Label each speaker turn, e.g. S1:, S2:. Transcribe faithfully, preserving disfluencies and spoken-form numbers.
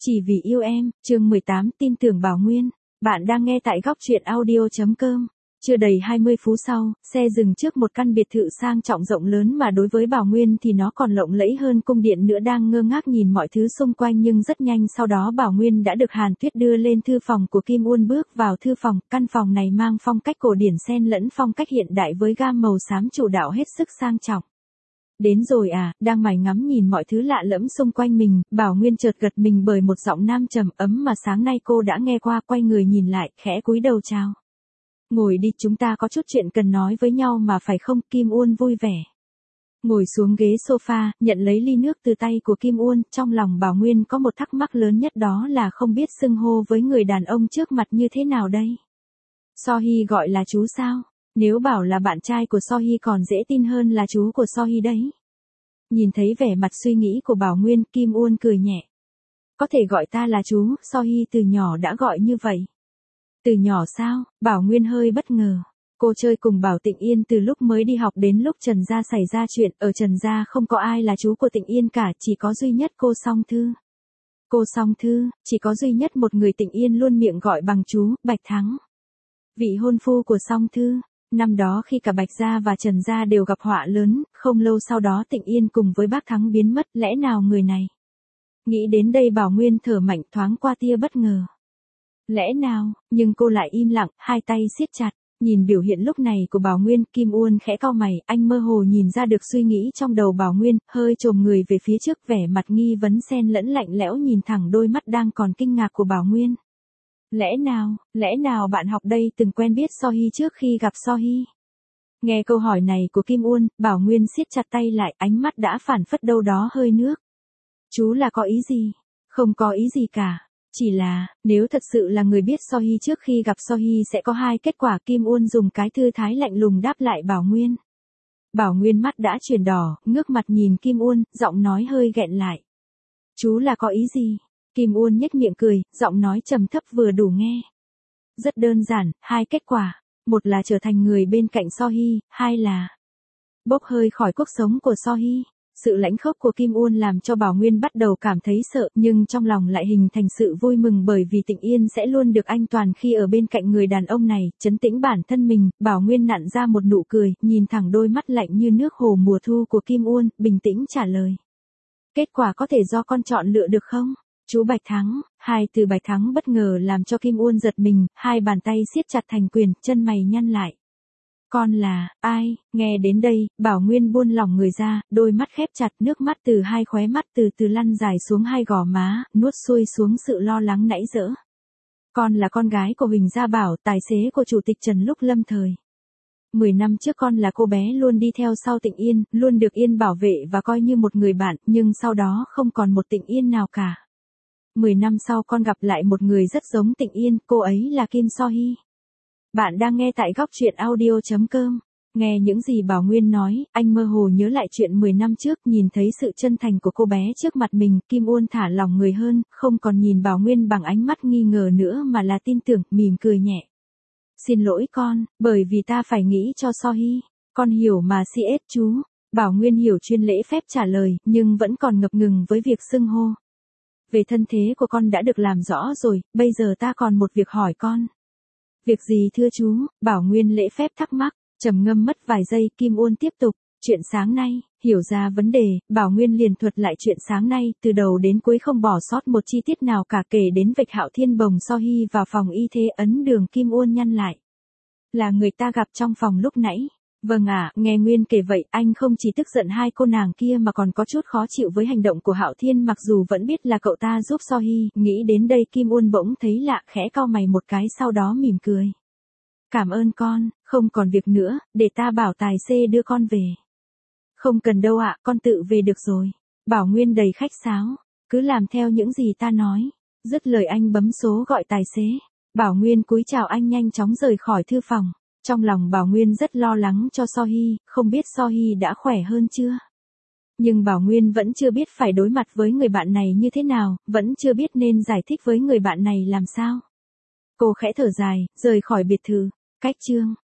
S1: Chỉ vì yêu em, chương mười tám tin tưởng Bảo Nguyên. Bạn đang nghe tại góc truyện audio chấm com. Chưa đầy hai mươi phút sau, xe dừng trước một căn biệt thự sang trọng rộng lớn mà đối với Bảo Nguyên thì nó còn lộng lẫy hơn cung điện nữa, đang ngơ ngác nhìn mọi thứ xung quanh. Nhưng rất nhanh sau đó Bảo Nguyên đã được Hàn Tuyết đưa lên thư phòng của Kim Uôn. Bước vào thư phòng, căn phòng này mang phong cách cổ điển xen lẫn phong cách hiện đại với gam màu xám chủ đạo hết sức sang trọng. Đến rồi à, đang mải ngắm nhìn mọi thứ lạ lẫm xung quanh mình, Bảo Nguyên chợt gật mình bởi một giọng nam trầm ấm mà sáng nay cô đã nghe qua. Quay người nhìn lại, khẽ cúi đầu chào. Ngồi đi, chúng ta có chút chuyện cần nói với nhau mà phải không? Kim Uôn vui vẻ ngồi xuống ghế sofa, nhận lấy ly nước từ tay của Kim Uôn. Trong lòng Bảo Nguyên có một thắc mắc lớn nhất, đó là không biết xưng hô với người đàn ông trước mặt như thế nào đây. So-hi gọi là chú sao? Nếu bảo là bạn trai của So-hi còn dễ tin hơn là chú của So-hi đấy. Nhìn thấy vẻ mặt suy nghĩ của Bảo Nguyên, Kim Uôn cười nhẹ. Có thể gọi ta là chú, So-hi từ nhỏ đã gọi như vậy. Từ nhỏ sao? Bảo Nguyên hơi bất ngờ. Cô chơi cùng Bảo Tịnh Yên từ lúc mới đi học đến lúc Trần Gia xảy ra chuyện. Ở Trần Gia không có ai là chú của Tịnh Yên cả, chỉ có duy nhất cô Song Thư. Cô Song Thư, chỉ có duy nhất một người Tịnh Yên luôn miệng gọi bằng chú, Bạch Thắng. Vị hôn phu của Song Thư. Năm đó khi cả Bạch Gia và Trần Gia đều gặp họa lớn, không lâu sau đó Tịnh Yên cùng với bác Thắng biến mất, lẽ nào người này? Nghĩ đến đây Bảo Nguyên thở mạnh, thoáng qua tia bất ngờ. Lẽ nào? Nhưng cô lại im lặng, hai tay siết chặt. Nhìn biểu hiện lúc này của Bảo Nguyên, Kim Uôn khẽ cau mày, anh mơ hồ nhìn ra được suy nghĩ trong đầu Bảo Nguyên, hơi chồm người về phía trước, vẻ mặt nghi vấn xen lẫn lạnh lẽo nhìn thẳng đôi mắt đang còn kinh ngạc của Bảo Nguyên. Lẽ nào, lẽ nào bạn học đây từng quen biết So-hi trước khi gặp So-hi? Nghe câu hỏi này của Kim Uôn, Bảo Nguyên siết chặt tay lại, ánh mắt đã phảng phất đâu đó hơi nước. Chú là có ý gì? Không có ý gì cả. Chỉ là, nếu thật sự là người biết So-hi trước khi gặp So-hi sẽ có hai kết quả. Kim Uôn dùng cái thư thái lạnh lùng đáp lại Bảo Nguyên. Bảo Nguyên mắt đã chuyển đỏ, ngước mặt nhìn Kim Uôn, giọng nói hơi nghẹn lại. Chú là có ý gì? Kim Uôn nhếch miệng cười, giọng nói trầm thấp vừa đủ nghe. Rất đơn giản, hai kết quả. Một là trở thành người bên cạnh So-hi, hai là bốc hơi khỏi cuộc sống của So-hi. Sự lãnh khốc của Kim Uôn làm cho Bảo Nguyên bắt đầu cảm thấy sợ, nhưng trong lòng lại hình thành sự vui mừng bởi vì Tịnh Yên sẽ luôn được anh toàn khi ở bên cạnh người đàn ông này. Trấn tĩnh bản thân mình, Bảo Nguyên nặn ra một nụ cười, nhìn thẳng đôi mắt lạnh như nước hồ mùa thu của Kim Uôn, bình tĩnh trả lời. Kết quả có thể do con chọn lựa được không? Chú Bạch Thắng. Hai từ Bạch Thắng bất ngờ làm cho Kim Uôn giật mình, hai bàn tay siết chặt thành quyền, chân mày nhăn lại. Con là, ai? Nghe đến đây, Bảo Nguyên buông lỏng người ra, đôi mắt khép chặt, nước mắt từ hai khóe mắt từ từ lăn dài xuống hai gò má, nuốt xuôi xuống sự lo lắng nãy dỡ. Con là con gái của Huỳnh Gia Bảo, tài xế của Chủ tịch Trần lúc lâm thời. Mười năm trước con là cô bé luôn đi theo sau Tịnh Yên, luôn được Yên bảo vệ và coi như một người bạn, nhưng sau đó không còn một Tịnh Yên nào cả. Mười năm sau con gặp lại một người rất giống Tịnh Yên, cô ấy là Kim So-hi. Bạn đang nghe tại góc truyện audio chấm com. Nghe những gì Bảo Nguyên nói, anh mơ hồ nhớ lại chuyện mười năm trước, nhìn thấy sự chân thành của cô bé trước mặt mình, Kim Uôn thả lòng người hơn, không còn nhìn Bảo Nguyên bằng ánh mắt nghi ngờ nữa mà là tin tưởng, mỉm cười nhẹ. Xin lỗi con, bởi vì ta phải nghĩ cho So-hi. Con hiểu mà xê ét chú. Bảo Nguyên hiểu chuyên lễ phép trả lời, nhưng vẫn còn ngập ngừng với việc xưng hô. Về thân thế của con đã được làm rõ rồi, bây giờ ta còn một việc hỏi con. Việc gì thưa chú? Bảo Nguyên lễ phép thắc mắc, trầm ngâm mất vài giây, Kim Uôn tiếp tục. Chuyện sáng nay, hiểu ra vấn đề, Bảo Nguyên liền thuật lại chuyện sáng nay, từ đầu đến cuối không bỏ sót một chi tiết nào cả, kể đến vạch Hạo Thiên bồng So-hi vào phòng y tế ấn đường. Kim Uôn nhăn lại. Là người ta gặp trong phòng lúc nãy. Vâng ạ, nghe Nguyên kể vậy, anh không chỉ tức giận hai cô nàng kia mà còn có chút khó chịu với hành động của Hạo Thiên, mặc dù vẫn biết là cậu ta giúp So-hi. Nghĩ đến đây Kim Uôn bỗng thấy lạ, khẽ cau mày một cái sau đó mỉm cười. Cảm ơn con, không còn việc nữa, để ta bảo tài xế đưa con về. Không cần đâu ạ, con tự về được rồi. Bảo Nguyên đầy khách sáo, cứ làm theo những gì ta nói. Dứt lời anh bấm số gọi tài xế. Bảo Nguyên cúi chào anh nhanh chóng rời khỏi thư phòng. Trong lòng Bảo Nguyên rất lo lắng cho So-hi, không biết So-hi đã khỏe hơn chưa. Nhưng Bảo Nguyên vẫn chưa biết phải đối mặt với người bạn này như thế nào, vẫn chưa biết nên giải thích với người bạn này làm sao. Cô khẽ thở dài, rời khỏi biệt thự. Cách chương